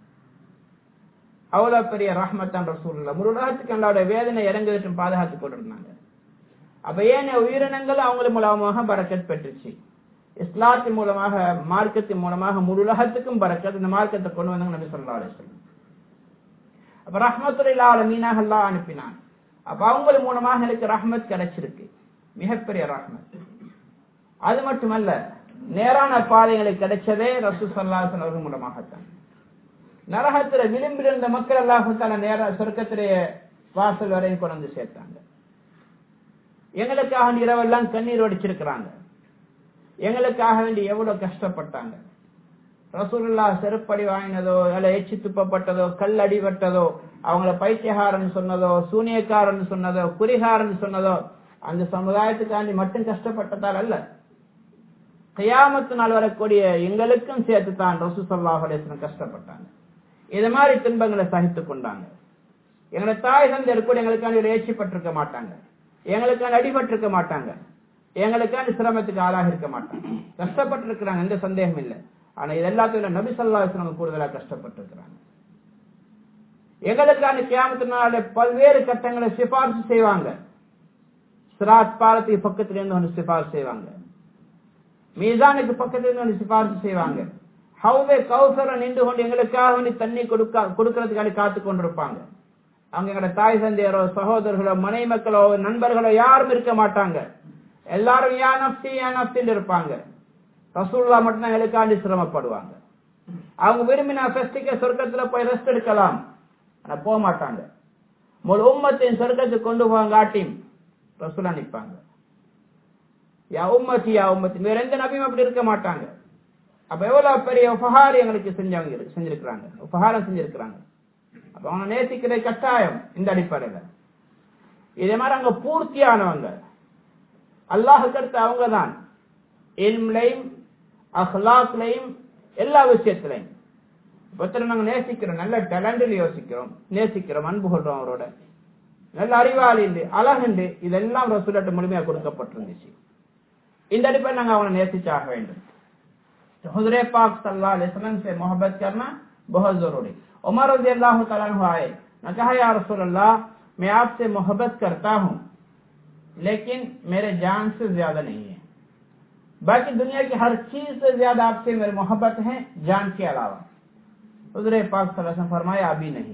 அவ்வளவு பெரிய ரஹ்மத்தான் ரசூலுல்லாஹ். முழு உலகத்துக்கு அல்லாஹ்வுடைய வேதனை இறங்குவதற்கு பாதுகாத்து கொண்டிருந்தாங்க. அப்ப ஏனைய உயிரினங்கள் அவங்கள மூலமாக பரக்கத் பெற்றுச்சு. இஸ்லாத்தின் மூலமாக, மார்க்கத்தின் மூலமாக முழு உலகத்துக்கும் பரக்கத் இந்த மார்க்கத்தை கொண்டு வந்தாங்க நபி ஸல்லல்லாஹு அலைஹி வஸல்லம். அப்ப ரஹ்மத்துல் ஆலமீனாக அல்லாஹ் அனுப்பினான். அப்ப அவங்க மூலமாக எனக்கு ரஹ்மத் கிடைச்சிருக்கு, மிகப்பெரிய ரஹ்மத். அது மட்டுமல்ல, நேரான பாதைகளுக்கு கிடைச்சதே ரசூல் ஸல்லல்லாஹு அலைஹி வஸல்லம் மூலமாகத்தான். நரகத்தில விளிம்பிலிருந்த மக்கள் அல்லாஹ் தஆலா நேர சொர்க்கத்திலே வாசல் வரையும் கொண்டு வந்து சேர்த்தாங்க. எங்களுக்காக இரவெல்லாம் கண்ணீர் வடிச்சிருக்கிறாங்க, எங்களுக்காக வேண்டி எவ்வளவு கஷ்டப்பட்டாங்க. ரசூலுல்லாஹ் செருப்படி வாங்கினதோ, அல்ல எச்சி துப்பப்பட்டதோ, கல் அடிபட்டதோ, அவங்கள பைத்தியகாரன் சொன்னதோ, சூனியக்காரன் சொன்னதோ, குறிகாரன் சொன்னதோ அந்த சமுதாயத்துக்காண்டி மட்டும் கஷ்டப்பட்டதால் அல்ல, கியாமத்து நாள் வரக்கூடிய எங்களுக்கும் சேர்த்து தான் ரசூல் ஸல்லல்லாஹு அலைஹி வஸல்லம் கஷ்டப்பட்டாங்க. இது மாதிரி துன்பங்களை சகித்துக் கொண்டாங்க. எங்களை தாய் தந்தையர் கூட எங்களுக்காண்டி ஏற்றிப்பட்டிருக்க மாட்டாங்க, எங்களுக்கான அடிபட்டிருக்க மாட்டாங்க, எங்களுக்கான சிரமத்துக்கு ஆளாக இருக்க மாட்டாங்க. கஷ்டப்பட்டு இருக்கிறாங்க, எந்த சந்தேகம் இல்லை. ஆனா இது எல்லாத்தையும் நபி ஸல்லல்லாஹு அலைஹி வஸல்லம் கூடுதலாக கஷ்டப்பட்டு இருக்கிறாங்க. எங்களுக்கான கியாமத்து நாள பல்வேறு கட்டங்களை சிபாரிசு செய்வாங்க. சிராத் பாலத்துக்கு பக்கத்துல இருந்து ஒன்று சிபாரிசு செய்வாங்க, மீசானுக்கு பக்கத்துல இருந்து ஒன்று சிபாரிசு செய்வாங்க. ஹவுவே கௌசர நின்று கொண்டு எங்களுக்காக வேண்டி தண்ணி கொடுக்க கொடுக்கறதுக்காக காத்து கொண்டிருப்பாங்க. அவங்க எங்களோட தாய் தந்தையரோ, சகோதரர்களோ, மனை மக்களோ, நண்பர்களோ யாரும் இருக்க மாட்டாங்க. எல்லாரும் யா நப்சி யா நப்சின்னு இருப்பாங்க. ரசூலுல்லாஹ் மட்டும்தான் எங்களுக்காண்டி சிரமப்படுவாங்க. அவங்க விரும்பினா ஃபெஸ்டிக்க சொர்க்கத்துல போய் ரெஸ்ட் எடுக்கலாம், ஆனா போக மாட்டாங்க. முழு உம்மத்தின் சொர்க்கத்துக்கு கொண்டு போவாங்க ஆட்டியும் ரசூலா நிற்பாங்க. யா உம்மத்தி யா உம்மத்தி, வேற எந்த நபியும் அப்படி இருக்க மாட்டாங்க. அப்ப எவ்வளவு பெரிய உபகாரம் எங்களுக்கு செஞ்சவங்க செஞ்சிருக்கிறாங்க, உபகாரம் செஞ்சிருக்கிறாங்க. அப்ப அவங்க நேசிக்கிற கட்டாயம் இந்த அடிப்படையில. இதே மாதிரி அங்க பூர்த்தியானவங்க அல்லாஹ்வுக்கு அடுத்து அவங்க தான். இல்ம்லையும் அஹ்லாக்லையும் எல்லா விஷயத்திலையும் ஒருத்தரை நாங்க நேசிக்கிறோம், நல்ல டேலண்டில் யோசிக்கிறோம், நேசிக்கிறோம், அன்பு கொள்றோம், அவரோட நல்ல அறிவாளி உண்டு, அழகுண்டு, இதெல்லாம் ரசூலுல்லாஹ் முழுமையா கொடுக்கப்பட்டிருந்துச்சு. இந்த अडिपे नांगा उन्हें नेसिचा வேண்டும். तो हुज़ूर पाक सल्लल्लाहु अलैहि वसल्लम से मोहब्बत करना बहुत जरूरी। उमर रज़ियल्लाहु तआला अन्हु आए, ने कहा या रसूल अल्लाह, मैं आपसे मोहब्बत करता हूं लेकिन मेरे जान से ज्यादा नहीं है, बाकी दुनिया की हर चीज से ज्यादा आपसे मेरी मोहब्बत है जान के अलावा। हुज़ूर पाक सल्लल्लाहु अलैहि वसल्लम फरमाया अभी नहीं।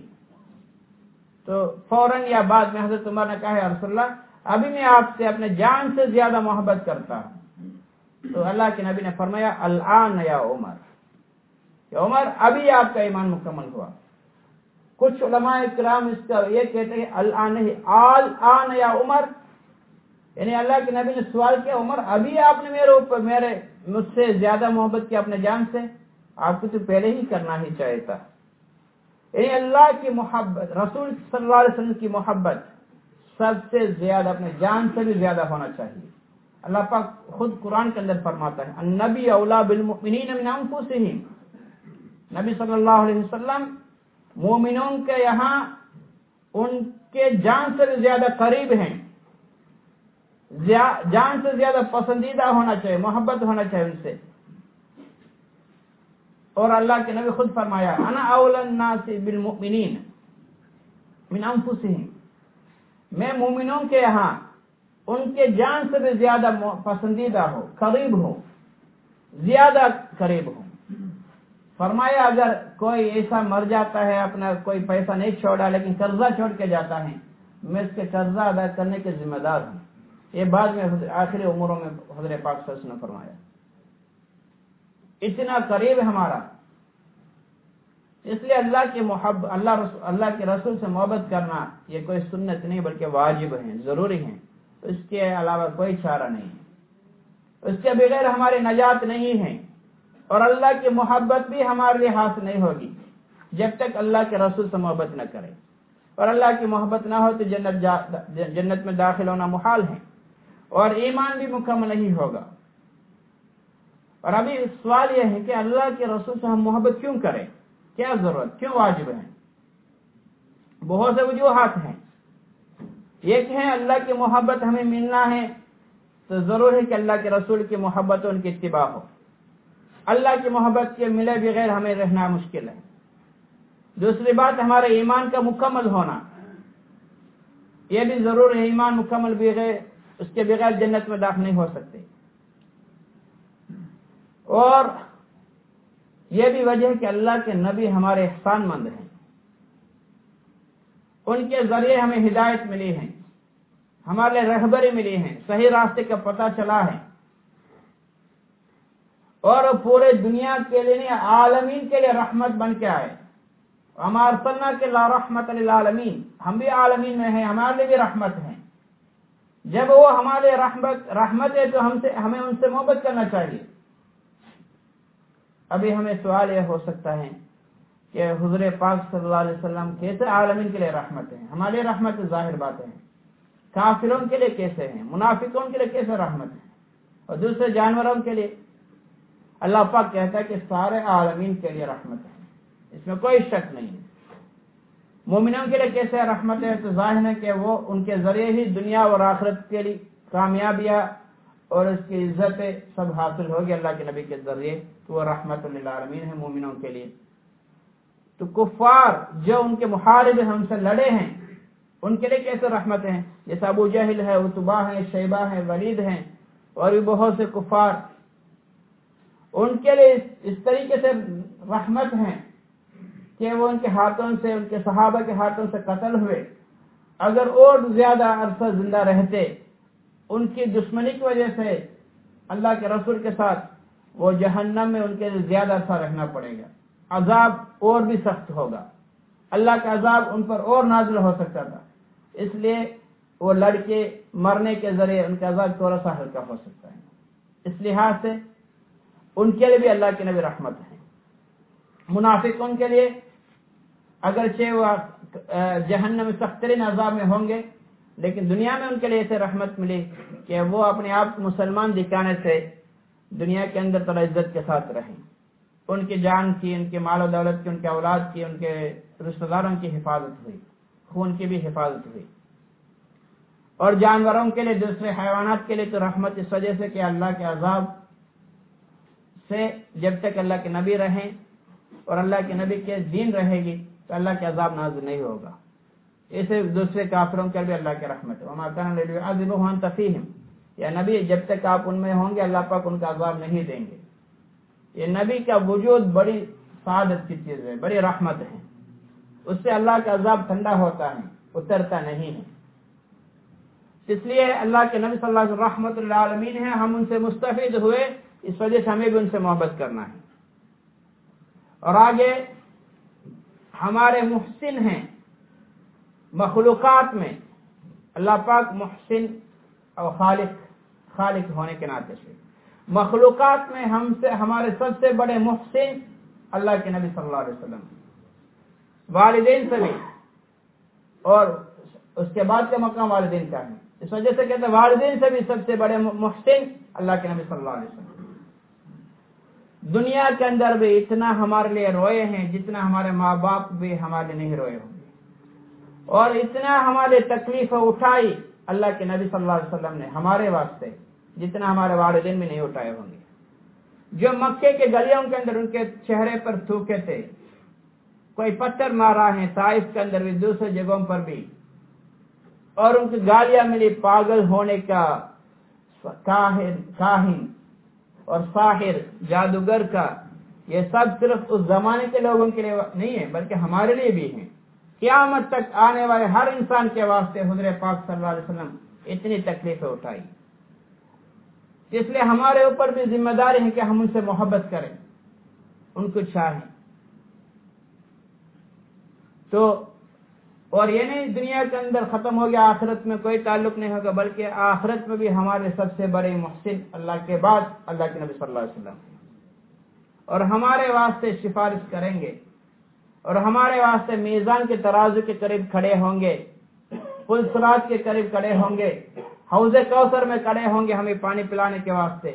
तो फौरन या बाद में हजरत उमर ने कहा या रसूल अल्लाह, अभी मैं आपसे अपने जान से ज्यादा मोहब्बत करता हूं। तो अल्लाह के नबी ने फरमाया अल आन या उमर, या उमर अभी आपका ईमान मुकम्मल हुआ। कुछ उलमाए किराम इसका ये कहते हैं अल आन नहीं, आल आन या उमर, यानी अल्लाह के नबी ने सवाल किया उमर अभी आपने मेरे ऊपर मेरे मुझसे ज्यादा मोहब्बत की अपने जान से, आपको तो पहले ही करना ही चाहिए था। यानी अल्लाह की मोहब्बत, रसूल सल्लल्लाहु अलैहि वसल्लम की मोहब्बत सबसे ज्यादा अपने जान से भी ज्यादा होना चाहिए। अल्लाह पाक खुद कुरान के अंदर फरमाता है अन्नबी औला बिल मुमिनीन मिन अनफुसिहिम, नबी सल्लल्लाहु अलैहि वसल्लम मोमिनों के यहाँ उनके जान से भी ज्यादा करीब हैं, जान से ज्यादा पसंदीदा होना चाहिए, मोहब्बत होना चाहिए उनसे। और अल्लाह के नबी खुद फरमाया अना औलन नासी बिल मुमिनीन मिन अनफुसिहिम, मैं मोमिनों के यहाँ उनके जान से भी ज्यादा पसंदीदा हो, करीब हो, ज्यादा करीब हो। फरमाया अगर कोई ऐसा मर जाता है, अपना कोई पैसा नहीं छोड़ा लेकिन कर्जा छोड़ के जाता है, میں اس کے قرضہ ادا کرنے کے ذمہ دار ہوں. یہ بعد میں آخری اموروں میں حضرت پاک صلی اللہ علیہ وسلم نے فرمایا. اتنا قریب ہمارا. اس لیے اللہ کی محبت اللہ رسول اللہ کے رسول سے محبت کرنا یہ کوئی سنت نہیں بلکہ واجب ہے, ضروری ہے. اس کے علاوہ کوئی چارہ نہیں ہے. اس کے بغیر ہماری نجات نہیں ہے, اور اللہ کی محبت بھی ہمارے لیے حاصل نہیں ہوگی جب تک اللہ کے رسول سے محبت نہ کرے. اور اللہ کی محبت نہ ہو تو جنت جا جنت میں داخل ہونا محال ہے, اور ایمان بھی مکمل نہیں ہوگا. اور ابھی سوال یہ ہے کہ اللہ کے رسول سے ہم محبت کیوں کریں, کیا ضرورت, کیوں واجب ہے؟ بہت سے وجوہات ہیں. ایک ہے اللہ کی محبت ہمیں ملنا ہے تو ضرور ہے کہ اللہ کے رسول کی محبت و ان کی اتباع ہو. اللہ کی محبت کے ملے بغیر ہمیں رہنا مشکل ہے. دوسری بات ہمارے ایمان کا مکمل ہونا, یہ بھی ضرور ہے. ایمان مکمل بغیر اس کے بغیر جنت میں داخل نہیں ہو سکتے. اور یہ بھی وجہ ہے کہ اللہ کے نبی ہمارے احسان مند ہیں, ان کے ذریعے ہمیں ہدایت ملی ہے, ہمارے رہبری ملی ہے, صحیح راستے کا پتہ چلا ہے. اور پورے دنیا کے لیے عالمین کے لیے رحمت بن کے آئے. ہمار صلی کے لا رحمت للعالمین, ہم بھی عالمین میں ہیں, ہمارے لیے بھی رحمت ہے. جب وہ ہمارے رحمت رحمت ہے تو ہم سے ہمیں ان سے محبت کرنا چاہیے. ابھی ہمیں سوال یہ ہو سکتا ہے کہ حضور پاک صلی اللہ علیہ وسلم کیسے عالمین کے لیے رحمت ہیں؟ ہمارے لیے رحمت ظاہر بات ہے, کافروں کے لیے کیسے ہیں, منافقوں کے لیے کیسے رحمت ہے, اور دوسرے جانوروں کے لیے؟ اللہ پاک کہتا ہے کہ سارے عالمین کے لیے رحمت ہے, اس میں کوئی شک نہیں ہے. مومنوں کے لیے کیسے رحمت ہے؟ تو ظاہر ہے کہ وہ ان کے ذریعے ہی دنیا اور آخرت کے لیے کامیابیاں اور اس کی عزت سب حاصل ہوگی اللہ کے نبی کے ذریعے, تو وہ رحمت للعالمین ہے مومنوں کے لیے. تو کفار جو ان کے محارب ہم سے لڑے ہیں ان کے لیے کیسے رحمت ہیں؟ جیسے ابو جہل ہے, عتبہ ہے, شیبہ ہے, ولید ہیں, اور بھی بہت سے کفار, ان کے لیے اس طریقے سے رحمت ہیں کہ وہ ان کے ہاتھوں سے, ان کے صحابہ کے ہاتھوں سے قتل ہوئے. اگر اور زیادہ عرصہ زندہ رہتے, ان کی دشمنی کی وجہ سے اللہ کے رسول کے ساتھ, وہ جہنم میں ان کے لیے زیادہ عرصہ رہنا پڑے گا. عذاب اور بھی سخت ہوگا, اللہ کا عذاب ان پر اور نازل ہو سکتا تھا. اس لیے وہ لڑکے مرنے کے ذریعے ان کا عذاب تھوڑا سا ہلکا ہو سکتا ہے. اس لحاظ سے ان کے لیے بھی اللہ کے نبی رحمت ہے. منافقوں کے لیے اگرچہ وہ جہنم میں سخت ترین عذاب میں ہوں گے, لیکن دنیا میں ان کے لیے ایسے رحمت ملی کہ وہ اپنے آپ کو مسلمان دکھانے سے دنیا کے اندر تھوڑا عزت کے ساتھ رہیں. ان کی جان کی, ان کے مال و دولت کی, ان کے اولاد کی, ان کے رشتہ داروں کی حفاظت ہوئی, خون کی بھی حفاظت ہوئی. اور جانوروں کے لیے, دوسرے حیوانات کے لیے تو رحمت اس وجہ سے کہ اللہ کے عذاب سے جب تک اللہ کے نبی رہیں اور اللہ کے نبی کے دین رہے گی تو اللہ کے عذاب نازل نہیں ہوگا. اسے دوسرے کافروں کے بھی اللہ کے رحمت ہے. وما كان ليعذبهم وانت فيهم, یا نبی جب تک آپ ان میں ہوں گے اللہ پاک ان کا عذاب نہیں دیں گے. یہ نبی کا وجود بڑی سعادت کی چیز ہے, بڑی رحمت ہے. اس سے اللہ کا عذاب ٹھنڈا ہوتا ہے, اترتا نہیں ہے. اس لیے اللہ کے نبی صلی اللہ علیہ وسلم رحمت للعالمین ہیں, ہم ان سے مستفید ہوئے, اس وجہ سے ہمیں بھی ان سے محبت کرنا ہے. اور آگے ہمارے محسن ہیں مخلوقات میں. اللہ پاک محسن اور خالق خالق ہونے کے ناطے سے مخلوقات میں ہم سے ہمارے سب سے بڑے محسن اللہ کے نبی صلی اللہ علیہ وسلم, والدین سے بھی, اور اس کے بعد کا مقام والدین کا ہے. اس وجہ سے کہتے ہیں والدین سے بھی سب سے بڑے محسن اللہ کے نبی صلی اللہ علیہ وسلم. دنیا کے اندر بھی اتنا ہمارے لیے روئے ہیں جتنا ہمارے ماں باپ بھی ہمارے لیے نہیں روئے ہوں گے, اور اتنا ہمارے تکلیف اٹھائی اللہ کے نبی صلی اللہ علیہ وسلم نے ہمارے واسطے جتنا ہمارے والدین بھی نہیں اٹھائے ہوں گے. جو مکے کے گلیوں کے اندر ان کے چہرے پر تھوکے تھے, کوئی پتھر مارا ہے طائف کے اندر بھی, دوسرے جگہوں پر بھی, اور ان کی گالیاں ملی پاگل ہونے کا, کاہن اور ساحر, جادوگر کا. یہ سب صرف اس زمانے کے لوگوں کے لیے نہیں ہے بلکہ ہمارے لیے بھی ہیں. قیامت تک آنے والے ہر انسان کے واسطے حضور پاک صلی اللہ علیہ وسلم اتنی تکلیفیں اٹھائی. اس لیے ہمارے اوپر بھی ذمہ داری ہے کہ ہم ان سے محبت کریں، ان کو چاہیں. تو اور یہ نہیں دنیا کے اندر ختم ہو گیا، آخرت میں کوئی تعلق نہیں ہوگا، بلکہ آخرت میں بھی ہمارے سب سے بڑے محسن اللہ کے بعد اللہ کے نبی صلی اللہ علیہ وسلم، اور ہمارے واسطے سفارش کریں گے، اور ہمارے واسطے میزان کے ترازو کے قریب کھڑے ہوں گے، پل صراط کے قریب کھڑے ہوں گے، حوض کوثر میں کھڑے ہوں گے ہمیں پانی پلانے کے واسطے،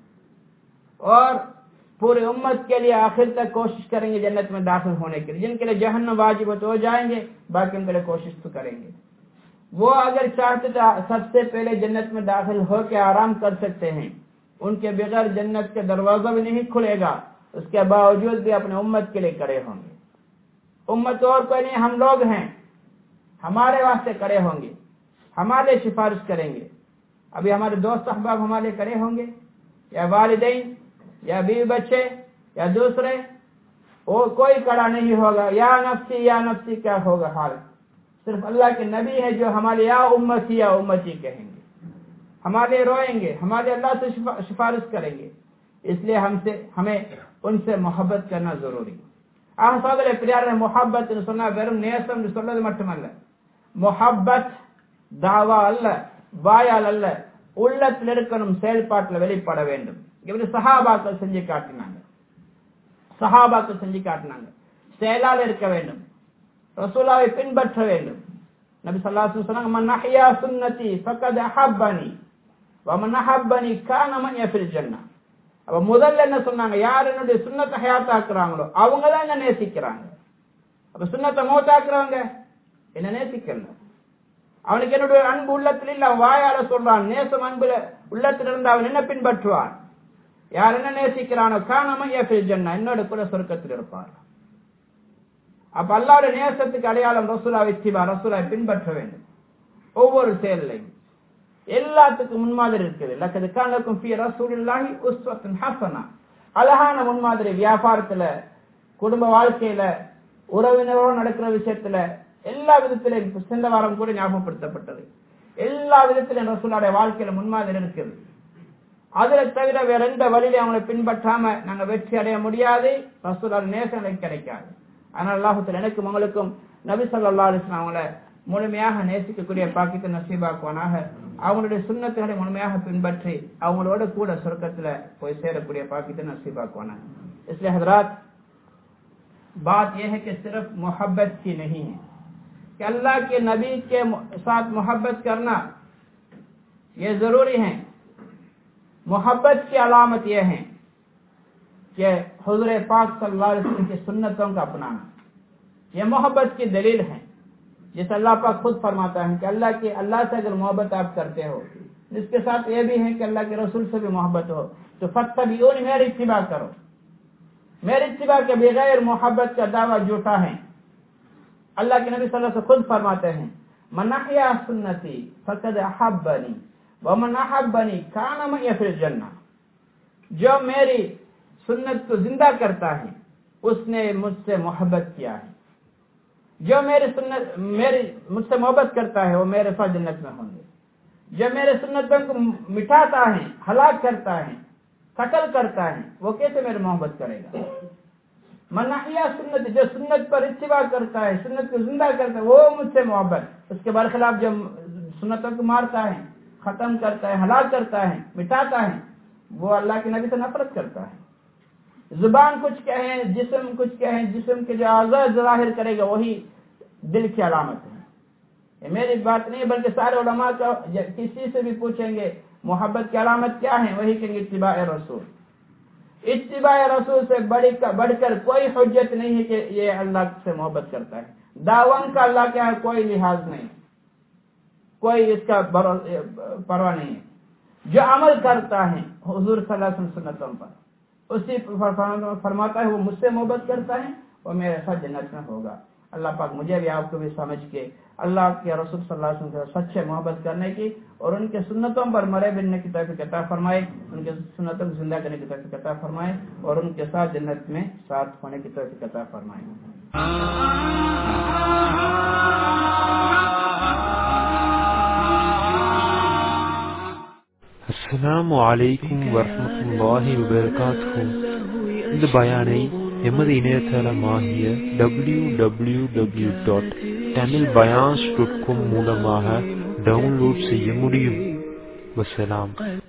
اور پوری امت کے لیے آخر تک کوشش کریں گے جنت میں داخل ہونے کے لیے. جن کے لیے جہنم واجب تو ہو جائیں گے، باقی ان کے لیے کوشش تو کریں گے. وہ اگر چاہتے تو سب سے پہلے جنت میں داخل ہو کے آرام کر سکتے ہیں، ان کے بغیر جنت کے دروازہ بھی نہیں کھلے گا، اس کے باوجود بھی اپنے امت کے لیے کھڑے ہوں گے. امت اور کوئی نہیں، ہم لوگ ہیں، ہمارے واسطے کھڑے ہوں گے، ہمارے لیے سفارش کریں گے. ابھی ہمارے دوست احباب ہمارے لیے کھڑے ہوں گے، یا والدین یا بیوی بچے یا دوسرے، وہ کوئی کھڑا نہیں ہوگا. یا نفسی یا نفسی کیا ہوگا حال؟ صرف اللہ کے نبی ہے جو ہمارے یا امتی یا امتی کہیں گے، ہمارے لیے روئیں گے، ہمارے اللہ سے سفارش کریں گے. اس لیے ہم سے ہمیں ان سے محبت کرنا ضروری. آ سوالے پیار محبت سنا ویرم نیسم سولد مٹمل محبت دعوی اللہ வாயால் அல்ல உள்ளத்தில் இருக்கணும், செயல்பாட்டில் வெளிப்பட வேண்டும். இப்படி சஹாபாக்கள் செஞ்சு காட்டினாங்க, சஹாபாக்கள் செஞ்சு காட்டினாங்க. செயலால் இருக்க வேண்டும், ரசூலாவை பின்பற்ற வேண்டும். நபி ஸல்லல்லாஹு அலைஹி வஸல்லம் சொன்னாங்க, மன் அஹ்யா சுன்னதி ஃபகத் அஹப்பனி வ மன் அஹப்பனி கான மன் ஃபில் ஜன்னah. அப்ப முதல்ல என்ன சொன்னாங்க, யார் என்னுடைய சுன்னத்தை ஹயாத்தாக்குறாங்களோ அவங்க தான் என்ன நேசிக்கிறாங்க. அப்ப சுன்னத்தை மௌத்தாக்குறவங்க என்ன நேசிக்கல. அவனுக்கு என்னுடைய அன்பு உள்ளத்தில் இல்ல, வாயால சொல்றான். நேசம் அன்புல உள்ளத்தில் இருந்து அவன் என்ன பின்பற்றுவான். யார் என்ன நேசிக்கிறானோ காணமன் ஃபில் ஜன்னah, என்னோட கூட சொர்க்கத்தில் இருப்பார். அப்ப அல்லாஹ்வுடைய நேசத்துக்கு அடையாளம் ரசூலுல்லாஹி இத்திபா, ரசூலை பின்பற்ற வேண்டும். ஒவ்வொரு செயலையும் எல்லாத்துக்கும் முன்மாதிரி இருக்குது. லக்கது கான லக்கும் ஃபீ ரசூலில்லாஹி உஸ்வத்துன் ஹஸனா, அழகான முன்மாதிரி. வியாபாரத்துல, குடும்ப வாழ்க்கையில, உறவினரோடு நடக்கிற விஷயத்துல, எல்லா விதத்திலும் சென்ற வாரம் கூட ஞாபகப்படுத்தப்பட்டது. எல்லா விதத்திலும் ரசூலுடைய வாழ்க்கையில முன்மாதிரி இருக்குது. அதுல தவிர வேற எந்த வழியில அவங்களை பின்பற்றாம நாங்க வெற்றி அடைய முடியாது, ரசூலுடைய நேசம் கிடைக்காது. ஆனால் அல்லாஹ் தஆலா எனக்கும் உங்களுக்கும் நபி ஸல்லல்லாஹு அலைஹி வஸல்லம் அவங்களை முழுமையாக நேசிக்கக்கூடிய பாக்கியத்தை நசீபாக்குவானாக. அவங்களுடைய சுன்னத்துகளை முழுமையாக பின்பற்றி அவங்களோட கூட சொர்க்கத்துல போய் சேரக்கூடிய பாக்கியத்தை नसीबाकुवाना. इसलिए हजरात, बात यह है कि सिर्फ मोहब्बत की नहीं है कि अल्लाह के नबी के साथ मोहब्बत करना ये जरूरी है. मोहब्बत की अलामत यह है कि हुजूर पाक सल्लल्लाहु अलैहि वसल्लम की सुन्नतों का अपनाना, यह मोहब्बत की दलील है. जैसे अल्लाह पाक खुद फरमाता है कि अल्लाह के अल्लाह से अगर मोहब्बत आप करते हो, इसके साथ ये भी है कि अल्लाह के रसूल से भी मोहब्बत हो, तो फत्तबिऊनी, मेरी इत्तिबा करो. मेरी इत्तिबा के बगैर मोहब्बत का दावा झूठा है. अल्लाह के नबी सल्लल्लाहु अलैहि वसल्लम खुद फरमाते हैं, मन अहया सुन्नती फक़द अहब्बनी व मन अहब्बनी कान मई फिल जन्नह. जो मेरी सुन्नत को जिंदा करता है उसने मुझसे मोहब्बत किया है. जो मेरी सुन्नत मेरी मुझसे मोहब्बत करता है वो मेरे साथ जन्नत में होंगे. जो मेरे सुन्नतों को मिटाता है, हलाक करता है, कत्ल करता है, वो कैसे मेरी मोहब्बत करेगा. मन अहया सुन्नत, जो सुन्नत पर इत्तिबा करता है, सुन्नत को जिंदा करता है, वो मुझसे मोहब्बत. उसके बरखिलाफ जो सुन्नतों को मारता है, खत्म करता है, हलाक करता है, मिटाता है, वो अल्लाह के नबी से नफरत करता है. जुबान कुछ कहे, जिस्म कुछ कहे, जिस्म के जो आज़ा ज़ाहिर करेगा वही दिल की अलामत है. ये मेरी बात नहीं बल्कि सारे उलमा का, किसी से भी पूछेंगे मोहब्बत की अलामत क्या है, वही कहेंगे इत्तिबा रसूल. इत्तिबा रसूल से बड़ी बढ़कर कोई हुज्जत नहीं है कि ये अल्लाह से मोहब्बत करता है. दावन का अल्लाह के यहाँ कोई लिहाज नहीं, कोई इसका परवाह नहीं है. जो अमल करता है हुजूर सल्लल्लाहु अलैहि वसल्लम सुन्नतों पर, उसी फरमाता है वो मुझसे मोहब्बत करता है वो मेरे साथ जन्नत में होगा. अल्लाह पाक मुझे भी आपको भी समझ के अल्लाह के रसूल सल्लल्लाहु अलैहि वसल्लम से सच्चे मोहब्बत करने की और उनके सुन्नतों पर मरे बिनने की तौफीक अता फरमाए, उनके सुन्नतों को जिंदा करने की तौफीक अता फरमाए और उनके साथ जन्नत में साथ होने की तौफीक अता फरमाए. அஸ்ஸலாமு அலைக்கும் வரஹ்மத்துல்லாஹி வபரகாத்துஹு. இந்த பயானை எமது இணையதளமாகிய W W W dot Tamil பயான்ஸ் டாட் காம் மூலமாக டவுன்லோட் செய்ய முடியும். வசலாம்.